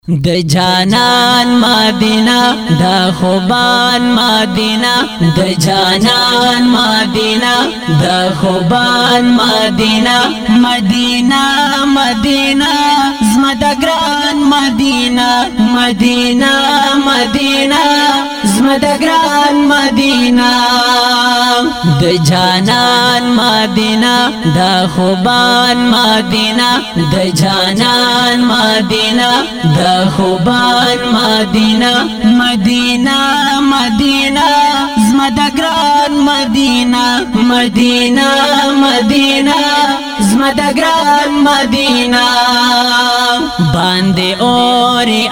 د جانان مدینہ د خوبان مدینہ د جانان مدینہ د خوبان مدینہ مدینہ مدینہ زما د ګران مدینہ مدینہ مدینہ زما د ګران مدینہ د جانان مدینہ د خوبان مدینہ د جانان مدینہ د خوبان مدینہ مدینہ مدینہ زما د ګران مدینہ مدینہ مدینہ زما د ګران مدینہ باندې اوري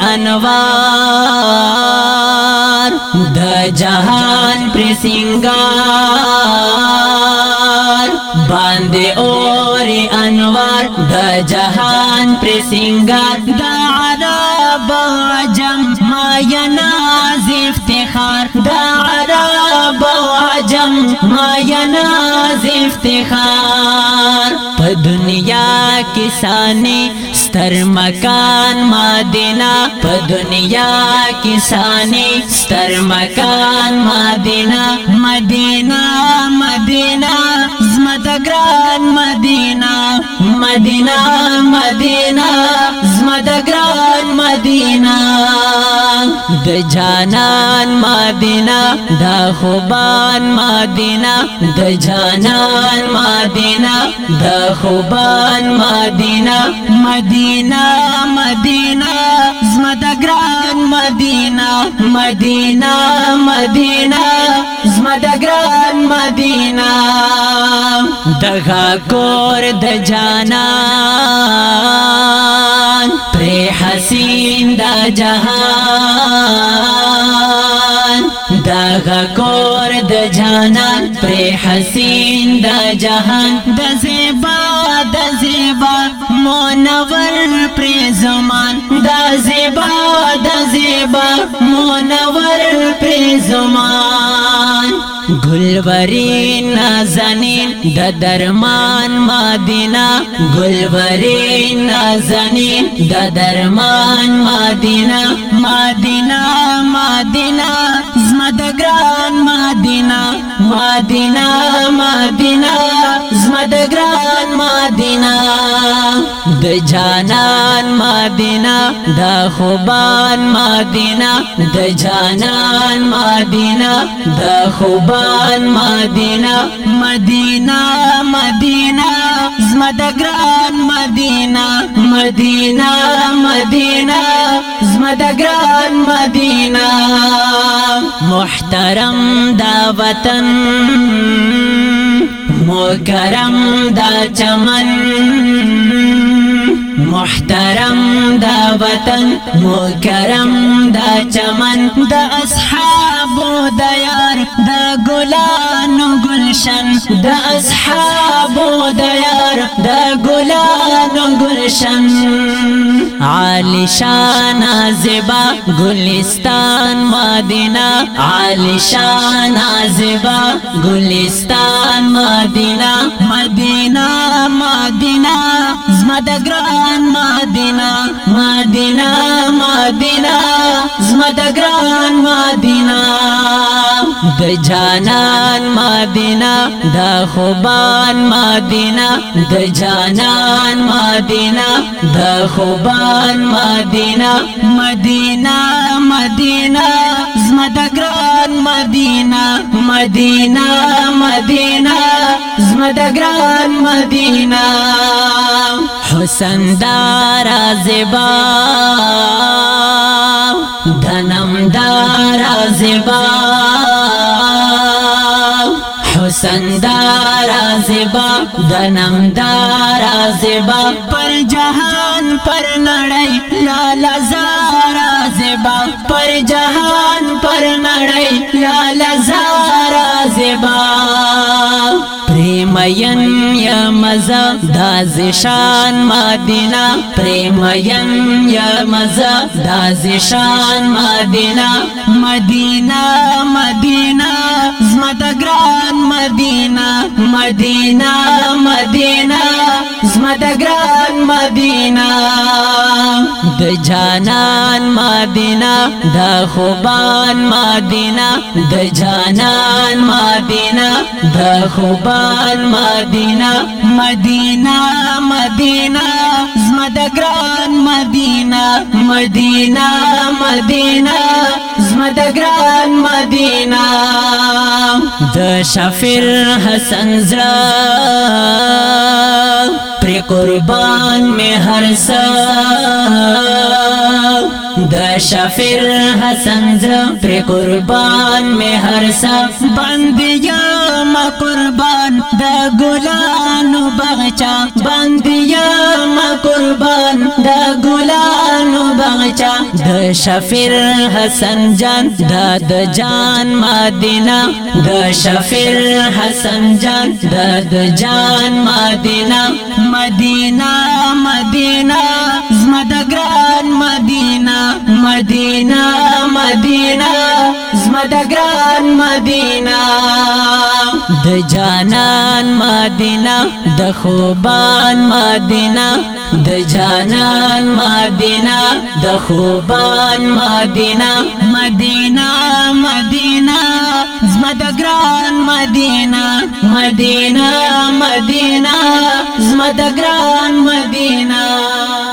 انوار د جهان پر سنگار باندې اوري انوار د جهان پر سنگار د عرب عجم ما يناز افتخار د عرب عجم ما يناز افتخار په دنیا کې سانه ستر مکان مدینہ په دنیا کې سانه ستر مکان مدینہ مدینہ مدینہ زما د ګران مدینہ مدینہ مدینہ زما د ګران مدینہ د جانان مدینہ د خوبان مدینہ د جانان مدینہ د خوبان مدینہ مدینہ مدینہ زما د ګران مدینہ مدینہ مدینہ زما د ګران مدینہ دغه کور د جانان پر حسین د جهان دغه کور د جانان پر حسین د جهان د زیبا منور پر زمان د زیبا منور پر زمان گلورین نازنین د درمان مدینہ گلورین نازنین د درمان مدینہ مدینہ مدینہ زما د ګران مدینہ مدینہ مدینہ زما د ګران مدینہ د جانان مدینہ د خوبان مدینہ د جانان مدینہ د خوبان مدینہ مدینہ مدینہ زما د ګران مدینہ مدینہ مدینہ زما د ګران مدینہ محترم دا وطن مکرم دا چمن محترم دا وطن مکرم دا چمن دا اصحاب دا یار دا گلان گلشن دا اصحاب دا یار دا گلان گلشن عالی شان زیبا گلستان مدینہ عالی شان زیبا گلستان مدینہ مدینہ مدینہ زما د ګران مدینہ مدینہ مدینہ زما د ګران مدینہ د جانان مدینہ د خوبان مدینہ د جانان مدینہ د خوبان مدینہ مدینہ مدینہ زما د ګران مدینہ مدینہ مدینہ زما د ګران مدینہ حسن دارا زیبا دنم دارا زیبا حسن دارا زیبا دنم دارا زیبا پر جهان پر نړۍ لالا زارا زیبا پر جهان پر نړۍ لالا زارا زیبا پریم مین یا مزا دازشان مدینہ پریمین یا مزا دازشان مدینہ مدینہ مدینہ زمدگران مدینہ مدینہ مدینہ زمدگران مدینہ د جانان مدینہ د خوبان مدینہ د جانان مدینہ د خوبان مدینہ مدینہ مدینہ زمدگران مدینہ مدینہ مدینہ زمدگران مدینہ د شافر حسن زرا پر قربان میں ہر سا د شافر حسن زرا پر قربان میں ہر سا بندیا ما قربان د گلانو بغچا بندیا ما قربان د گلانو بغچا د شافر حسن جان د جان مدینہ د شافر حسن جان د جان مدینہ مدینہ مدینہ زمدگران مدینہ مدینہ مدینہ زمدگران مدینہ د جانان مدینہ د خوبان مدینہ د جانان مدینہ د خوبان مدینہ مدینہ مدینہ زمدگران مدینہ مدینہ مدینہ زمدگران مدینہ